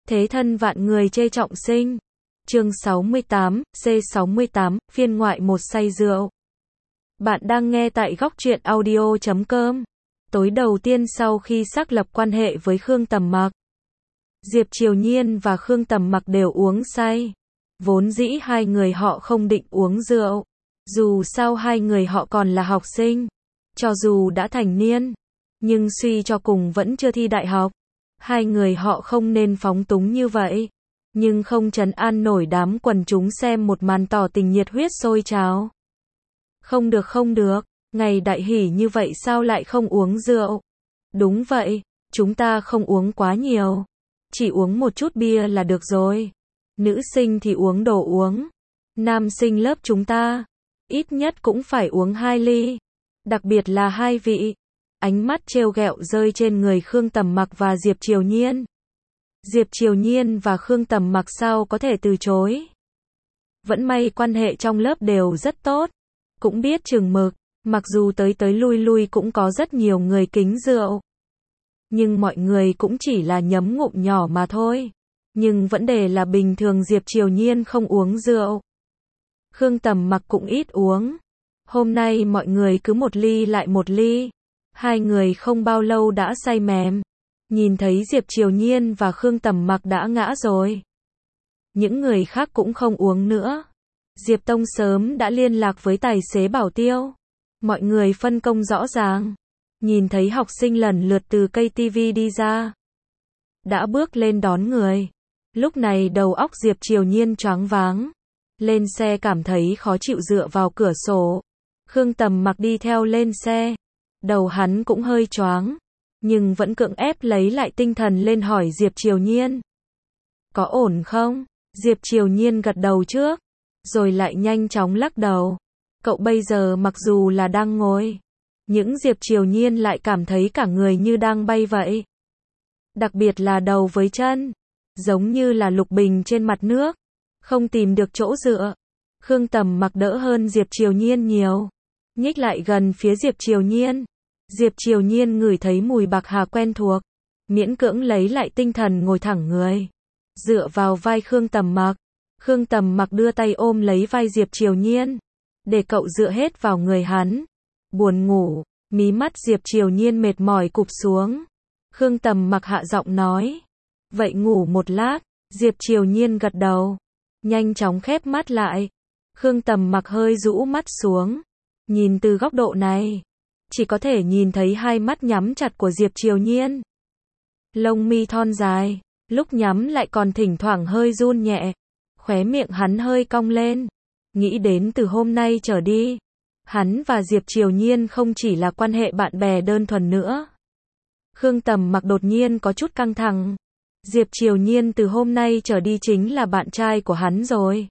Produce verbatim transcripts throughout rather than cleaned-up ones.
Thế thân vạn người chê trọng sinh. Chương sáu mươi tám, C sáu mươi tám, phiên ngoại một say rượu. Bạn đang nghe tại góc truyện audio chấm com. Tối đầu tiên sau khi xác lập quan hệ với Khương Tầm Mặc, Diệp Triều Nhiên và Khương Tầm Mặc đều uống say. Vốn dĩ hai người họ không định uống rượu. Dù sao hai người họ còn là học sinh. Cho dù đã thành niên, nhưng suy cho cùng vẫn chưa thi đại học. Hai người họ không nên phóng túng như vậy. Nhưng không trấn an nổi đám quần chúng xem một màn tỏ tình nhiệt huyết sôi trào. Không được không được, ngày đại hỷ như vậy sao lại không uống rượu? Đúng vậy, chúng ta không uống quá nhiều. Chỉ uống một chút bia là được rồi. Nữ sinh thì uống đồ uống. Nam sinh lớp chúng ta, ít nhất cũng phải uống hai ly. Đặc biệt là hai vị. Ánh mắt trêu ghẹo rơi trên người Khương Tầm Mặc và Diệp Triều Nhiên. Diệp Triều Nhiên và Khương Tầm Mặc sao có thể từ chối. Vẫn may quan hệ trong lớp đều rất tốt. Cũng biết chừng mực. Mặc dù tới tới lui lui cũng có rất nhiều người kính rượu. Nhưng mọi người cũng chỉ là nhấm ngụm nhỏ mà thôi. Nhưng vấn đề là bình thường Diệp Triều Nhiên không uống rượu. Khương Tầm Mặc cũng ít uống. Hôm nay mọi người cứ một ly lại một ly. Hai người không bao lâu đã say mềm. Nhìn thấy Diệp Triều Nhiên và Khương Tầm Mặc đã ngã rồi. Những người khác cũng không uống nữa. Diệp Tông sớm đã liên lạc với tài xế bảo tiêu. Mọi người phân công rõ ràng. Nhìn thấy học sinh lần lượt từ cây tivi đi ra. Đã bước lên đón người. Lúc này đầu óc Diệp Triều Nhiên choáng váng. Lên xe cảm thấy khó chịu dựa vào cửa sổ. Khương Tầm Mặc đi theo lên xe. Đầu hắn cũng hơi choáng. Nhưng vẫn cưỡng ép lấy lại tinh thần lên hỏi Diệp Triều Nhiên. Có ổn không? Diệp Triều Nhiên gật đầu trước. Rồi lại nhanh chóng lắc đầu. Cậu bây giờ mặc dù là đang ngồi. Nhưng Diệp Triều Nhiên lại cảm thấy cả người như đang bay vậy. Đặc biệt là đầu với chân. Giống như là lục bình trên mặt nước. Không tìm được chỗ dựa. Khương Tầm Mặc đỡ hơn Diệp Triều Nhiên nhiều. Nhích lại gần phía Diệp Triều Nhiên. Diệp Triều Nhiên ngửi thấy mùi bạc hà quen thuộc. Miễn cưỡng lấy lại tinh thần ngồi thẳng người. Dựa vào vai Khương Tầm Mặc. Khương Tầm Mặc đưa tay ôm lấy vai Diệp Triều Nhiên. Để cậu dựa hết vào người hắn. Buồn ngủ. Mí mắt Diệp Triều Nhiên mệt mỏi cụp xuống. Khương Tầm Mặc hạ giọng nói. Vậy ngủ một lát. Diệp Triều Nhiên gật đầu. Nhanh chóng khép mắt lại. Khương Tầm Mặc hơi rũ mắt xuống. Nhìn từ góc độ này. Chỉ có thể nhìn thấy hai mắt nhắm chặt của Diệp Triều Nhiên. Lông mi thon dài. Lúc nhắm lại còn thỉnh thoảng hơi run nhẹ. Khóe miệng hắn hơi cong lên. Nghĩ đến từ hôm nay trở đi. Hắn và Diệp Triều Nhiên không chỉ là quan hệ bạn bè đơn thuần nữa. Khương Tầm Mặc đột nhiên có chút căng thẳng. Diệp Triều Nhiên từ hôm nay trở đi chính là bạn trai của hắn rồi.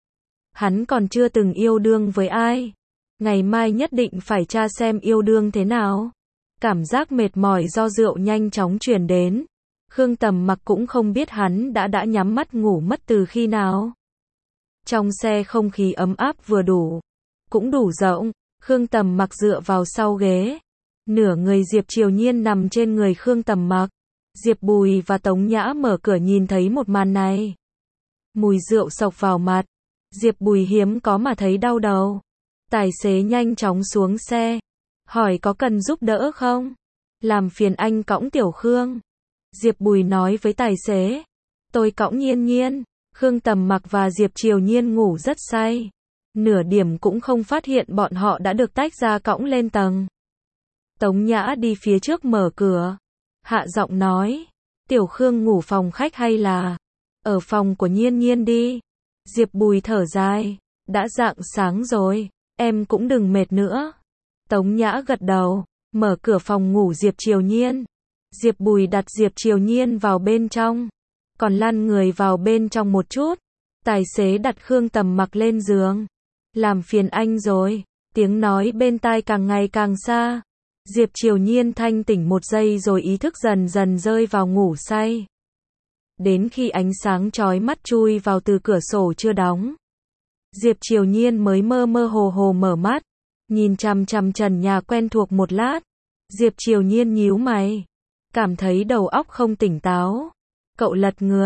Hắn còn chưa từng yêu đương với ai. Ngày mai nhất định phải tra xem yêu đương thế nào. Cảm giác mệt mỏi do rượu nhanh chóng truyền đến. Khương Tầm Mặc cũng không biết hắn đã đã nhắm mắt ngủ mất từ khi nào. Trong xe không khí ấm áp vừa đủ. Cũng đủ rộng. Khương Tầm Mặc dựa vào sau ghế. Nửa người Diệp Triều Nhiên nằm trên người Khương Tầm Mặc. Diệp Bùi và Tống Nhã mở cửa nhìn thấy một màn này. Mùi rượu xộc vào mặt. Diệp Bùi hiếm có mà thấy đau đầu. Tài xế nhanh chóng xuống xe. Hỏi có cần giúp đỡ không? Làm phiền anh cõng Tiểu Khương. Diệp Bùi nói với tài xế. Tôi cõng Nhiên Nhiên. Khương Tầm Mặc và Diệp Triều Nhiên ngủ rất say. Nửa điểm cũng không phát hiện bọn họ đã được tách ra cõng lên tầng. Tống Nhã đi phía trước mở cửa. Hạ giọng nói. Tiểu Khương ngủ phòng khách hay là ở phòng của Nhiên Nhiên đi. Diệp Bùi thở dài. Đã rạng sáng rồi. Em cũng đừng mệt nữa. Tống Nhã gật đầu. Mở cửa phòng ngủ Diệp Triều Nhiên. Diệp Bùi đặt Diệp Triều Nhiên vào bên trong. Còn lăn người vào bên trong một chút. Tài xế đặt Khương Tầm Mặc lên giường. Làm phiền anh rồi. Tiếng nói bên tai càng ngày càng xa. Diệp Triều Nhiên thanh tỉnh một giây rồi ý thức dần dần rơi vào ngủ say. Đến khi ánh sáng chói mắt chui vào từ cửa sổ chưa đóng. Diệp Triều Nhiên mới mơ mơ hồ hồ mở mắt. Nhìn chằm chằm trần nhà quen thuộc một lát. Diệp Triều Nhiên nhíu mày. Cảm thấy đầu óc không tỉnh táo. Cậu lật người.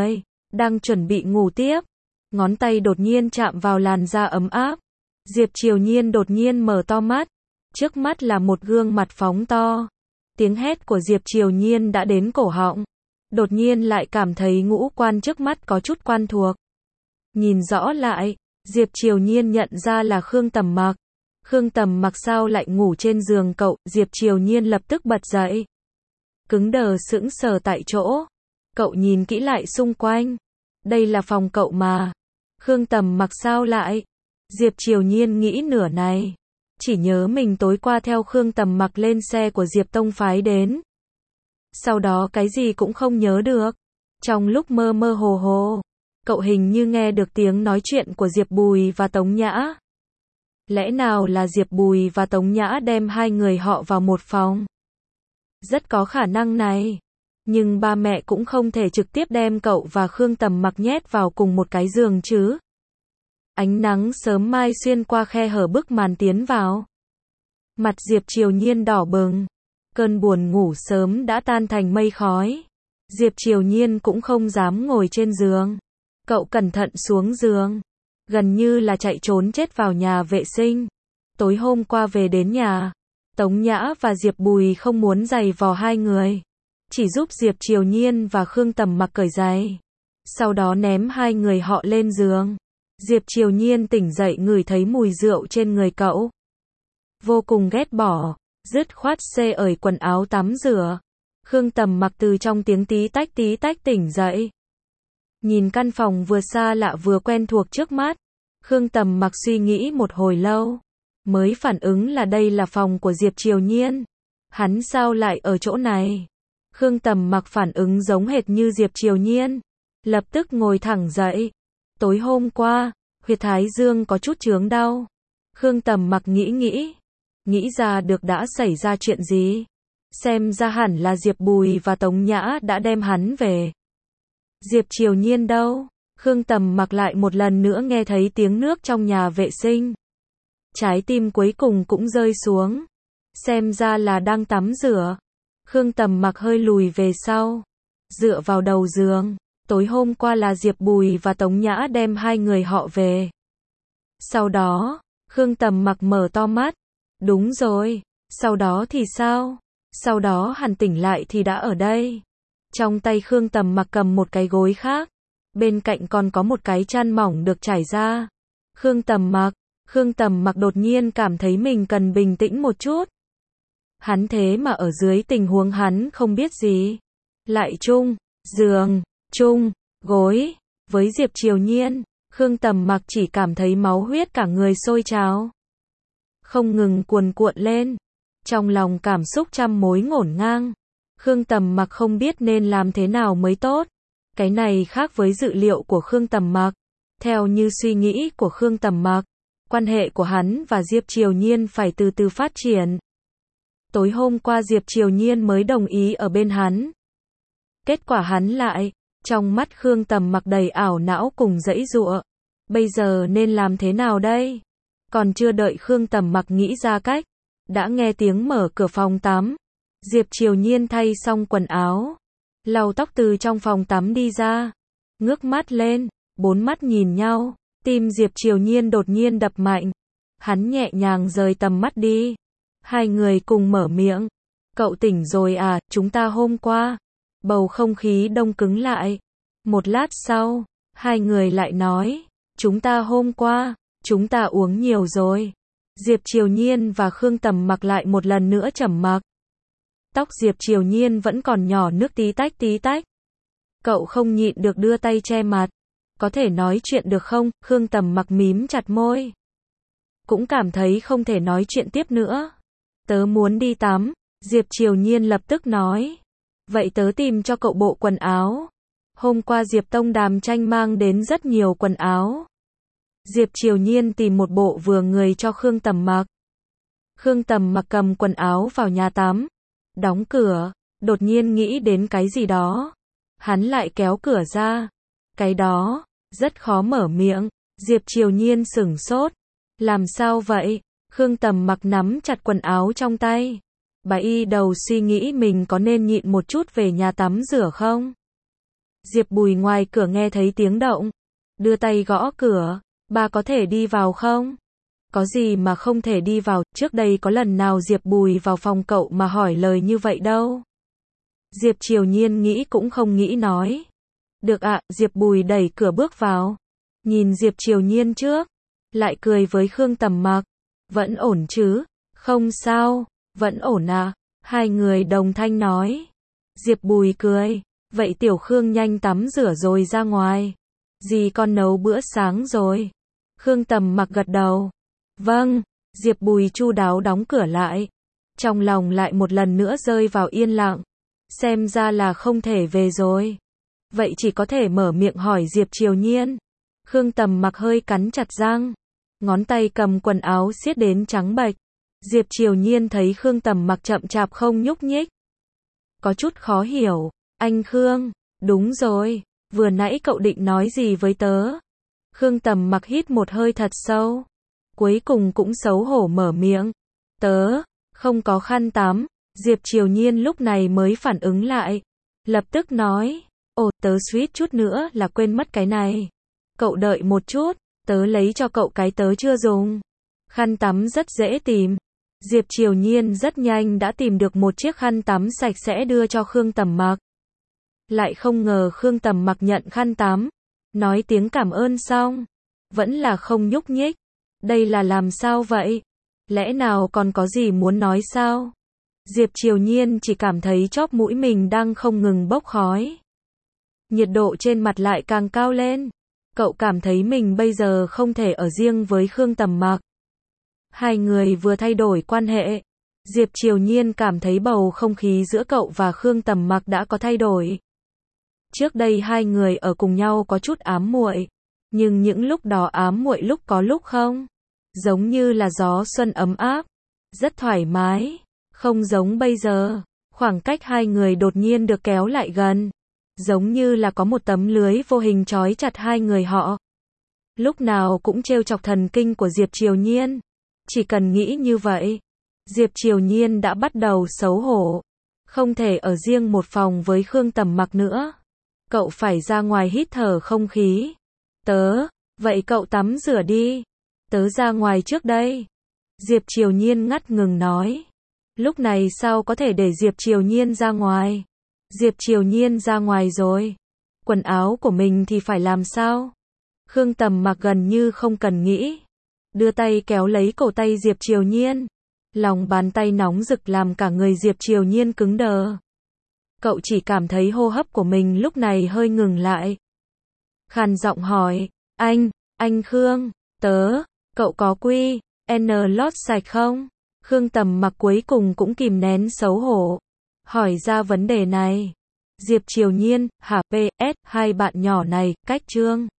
đang chuẩn bị ngủ tiếp. Ngón tay đột nhiên chạm vào làn da ấm áp. Diệp Triều Nhiên đột nhiên mở to mắt. Trước mắt là một gương mặt phóng to. Tiếng hét của Diệp Triều Nhiên đã đến cổ họng. Đột nhiên lại cảm thấy ngũ quan trước mắt có chút quen thuộc. Nhìn rõ lại, Diệp Triều Nhiên nhận ra là Khương Tầm Mặc. Khương Tầm Mặc sao lại ngủ trên giường cậu? Diệp Triều Nhiên lập tức bật dậy. Cứng đờ sững sờ tại chỗ. Cậu nhìn kỹ lại xung quanh. Đây là phòng cậu mà. Khương Tầm Mặc sao lại? Diệp Triều Nhiên nghĩ nửa này. Chỉ nhớ mình tối qua theo Khương Tầm Mặc lên xe của Diệp Tông phái đến. Sau đó cái gì cũng không nhớ được. Trong lúc mơ mơ hồ hồ, cậu hình như nghe được tiếng nói chuyện của Diệp Bùi và Tống Nhã. Lẽ nào là Diệp Bùi và Tống Nhã đem hai người họ vào một phòng? Rất có khả năng này. Nhưng ba mẹ cũng không thể trực tiếp đem cậu và Khương Tầm Mặc nhét vào cùng một cái giường chứ. Ánh nắng sớm mai xuyên qua khe hở bức màn tiến vào. Mặt Diệp Triều Nhiên đỏ bừng. Cơn buồn ngủ sớm đã tan thành mây khói. Diệp Triều Nhiên cũng không dám ngồi trên giường. Cậu cẩn thận xuống giường. Gần như là chạy trốn chết vào nhà vệ sinh. Tối hôm qua về đến nhà, Tống Nhã và Diệp Bùi không muốn giày vò hai người. Chỉ giúp Diệp Triều Nhiên và Khương Tầm Mặc cởi giày. Sau đó ném hai người họ lên giường. Diệp Triều Nhiên tỉnh dậy ngửi thấy mùi rượu trên người cậu. Vô cùng ghét bỏ, dứt khoát xê ởi quần áo tắm rửa. Khương Tầm Mặc từ trong tiếng tí tách tí tách tỉnh dậy. Nhìn căn phòng vừa xa lạ vừa quen thuộc trước mắt. Khương Tầm Mặc suy nghĩ một hồi lâu. Mới phản ứng là đây là phòng của Diệp Triều Nhiên. Hắn sao lại ở chỗ này? Khương Tầm Mặc phản ứng giống hệt như Diệp Triều Nhiên. Lập tức ngồi thẳng dậy. Tối hôm qua, huyệt thái dương có chút chướng đau. Khương Tầm Mặc nghĩ nghĩ. Nghĩ ra được đã xảy ra chuyện gì. Xem ra hẳn là Diệp Bùi và Tống Nhã đã đem hắn về. Diệp Triều Nhiên đâu? Khương Tầm Mặc lại một lần nữa nghe thấy tiếng nước trong nhà vệ sinh. Trái tim cuối cùng cũng rơi xuống. Xem ra là đang tắm rửa. Khương Tầm Mặc hơi lùi về sau. Dựa vào đầu giường. Tối hôm qua là Diệp Bùi và Tống Nhã đem hai người họ về. Sau đó, Khương Tầm Mặc mở to mắt. Đúng rồi. Sau đó thì sao? Sau đó hắn tỉnh lại thì đã ở đây. Trong tay Khương Tầm Mặc cầm một cái gối khác. Bên cạnh còn có một cái chăn mỏng được trải ra. Khương Tầm Mặc. Khương Tầm Mặc đột nhiên cảm thấy mình cần bình tĩnh một chút. Hắn thế mà ở dưới tình huống hắn không biết gì. Lại chung, giường, chung, gối. Với Diệp Triều Nhiên, Khương Tầm Mặc chỉ cảm thấy máu huyết cả người sôi trào. Không ngừng cuồn cuộn lên. Trong lòng cảm xúc trăm mối ngổn ngang. Khương Tầm Mặc không biết nên làm thế nào mới tốt. Cái này khác với dự liệu của Khương Tầm Mặc. Theo như suy nghĩ của Khương Tầm Mặc, quan hệ của hắn và Diệp Triều Nhiên phải từ từ phát triển. Tối hôm qua Diệp Triều Nhiên mới đồng ý ở bên hắn. Kết quả hắn lại, trong mắt Khương Tầm Mặc đầy ảo não cùng giãy giụa. Bây giờ nên làm thế nào đây? Còn chưa đợi Khương Tầm Mặc nghĩ ra cách, đã nghe tiếng mở cửa phòng tắm. Diệp Triều Nhiên thay xong quần áo, lau tóc từ trong phòng tắm đi ra, ngước mắt lên, bốn mắt nhìn nhau, tim Diệp Triều Nhiên đột nhiên đập mạnh. Hắn nhẹ nhàng rời tầm mắt đi. Hai người cùng mở miệng. Cậu tỉnh rồi à, chúng ta hôm qua. Bầu không khí đông cứng lại. Một lát sau, hai người lại nói, chúng ta hôm qua, chúng ta uống nhiều rồi. Diệp Triều Nhiên và Khương Tầm Mặc lại một lần nữa trầm mặc. Tóc Diệp Triều Nhiên vẫn còn nhỏ nước tí tách tí tách. Cậu không nhịn được đưa tay che mặt. Có thể nói chuyện được không? Khương Tầm Mặc mím chặt môi. Cũng cảm thấy không thể nói chuyện tiếp nữa. Tớ muốn đi tắm. Diệp Triều Nhiên lập tức nói. Vậy tớ tìm cho cậu bộ quần áo. Hôm qua Diệp Tông Đàm Tranh mang đến rất nhiều quần áo. Diệp Triều Nhiên tìm một bộ vừa người cho Khương Tầm Mặc. Khương Tầm Mặc cầm quần áo vào nhà tắm. Đóng cửa, đột nhiên nghĩ đến cái gì đó. Hắn lại kéo cửa ra. Cái đó, rất khó mở miệng. Diệp Triều Nhiên sửng sốt. Làm sao vậy? Khương Tầm Mặc nắm chặt quần áo trong tay. Bà y đầu suy nghĩ mình có nên nhịn một chút về nhà tắm rửa không? Diệp Bùi ngoài cửa nghe thấy tiếng động. Đưa tay gõ cửa. Ba có thể đi vào không? Có gì mà không thể đi vào, trước đây có lần nào Diệp Bùi vào phòng cậu mà hỏi lời như vậy đâu. Diệp Triều Nhiên nghĩ cũng không nghĩ nói. Được ạ, Diệp Bùi đẩy cửa bước vào. Nhìn Diệp Triều Nhiên trước. Lại cười với Khương Tầm Mặc. Vẫn ổn chứ? Không sao, vẫn ổn à? Hai người đồng thanh nói. Diệp Bùi cười. Vậy Tiểu Khương nhanh tắm rửa rồi ra ngoài. Dì con nấu bữa sáng rồi. Khương Tầm Mặc gật đầu. Vâng. Diệp Bùi chu đáo đóng cửa lại. Trong lòng lại một lần nữa rơi vào yên lặng. Xem ra là không thể về rồi. Vậy chỉ có thể mở miệng hỏi Diệp Triều Nhiên. Khương Tầm Mặc hơi cắn chặt răng. Ngón tay cầm quần áo siết đến trắng bệch. Diệp Triều Nhiên thấy Khương Tầm Mặc chậm chạp không nhúc nhích. Có chút khó hiểu. Anh Khương, đúng rồi. Vừa nãy cậu định nói gì với tớ? Khương Tầm Mặc hít một hơi thật sâu. Cuối cùng cũng xấu hổ mở miệng. Tớ, không có khăn tắm. Diệp Triều Nhiên lúc này mới phản ứng lại. Lập tức nói. Ồ, tớ suýt chút nữa là quên mất cái này. Cậu đợi một chút, tớ lấy cho cậu cái tớ chưa dùng. Khăn tắm rất dễ tìm. Diệp Triều Nhiên rất nhanh đã tìm được một chiếc khăn tắm sạch sẽ đưa cho Khương Tầm Mặc. Lại không ngờ Khương Tầm Mặc nhận khăn tắm. Nói tiếng cảm ơn xong. Vẫn là không nhúc nhích. Đây là làm sao vậy? Lẽ nào còn có gì muốn nói sao? Diệp Triều Nhiên chỉ cảm thấy chóp mũi mình đang không ngừng bốc khói. Nhiệt độ trên mặt lại càng cao lên. Cậu cảm thấy mình bây giờ không thể ở riêng với Khương Tầm Mặc. Hai người vừa thay đổi quan hệ. Diệp Triều Nhiên cảm thấy bầu không khí giữa cậu và Khương Tầm Mặc đã có thay đổi. Trước đây hai người ở cùng nhau có chút ám muội, nhưng những lúc đó ám muội lúc có lúc không. Giống như là gió xuân ấm áp, rất thoải mái, không giống bây giờ. Khoảng cách hai người đột nhiên được kéo lại gần, giống như là có một tấm lưới vô hình trói chặt hai người họ. Lúc nào cũng trêu chọc thần kinh của Diệp Triều Nhiên. Chỉ cần nghĩ như vậy, Diệp Triều Nhiên đã bắt đầu xấu hổ. Không thể ở riêng một phòng với Khương Tầm Mặc nữa. Cậu phải ra ngoài hít thở không khí. Tớ, vậy cậu tắm rửa đi. Tớ ra ngoài trước đây. Diệp Triều Nhiên ngắt ngừng nói. Lúc này sao có thể để Diệp Triều Nhiên ra ngoài? Diệp Triều Nhiên ra ngoài rồi. Quần áo của mình thì phải làm sao? Khương Tầm Mặc gần như không cần nghĩ. Đưa tay kéo lấy cổ tay Diệp Triều Nhiên. Lòng bàn tay nóng rực làm cả người Diệp Triều Nhiên cứng đờ. Cậu chỉ cảm thấy hô hấp của mình lúc này hơi ngừng lại. Khàn giọng hỏi. Anh, anh Khương, tớ, cậu có quy, N lót sạch không? Khương Tầm Mặc cuối cùng cũng kìm nén xấu hổ. Hỏi ra vấn đề này. Diệp Triều Nhiên, hả pê ét, hai bạn nhỏ này, cách chương.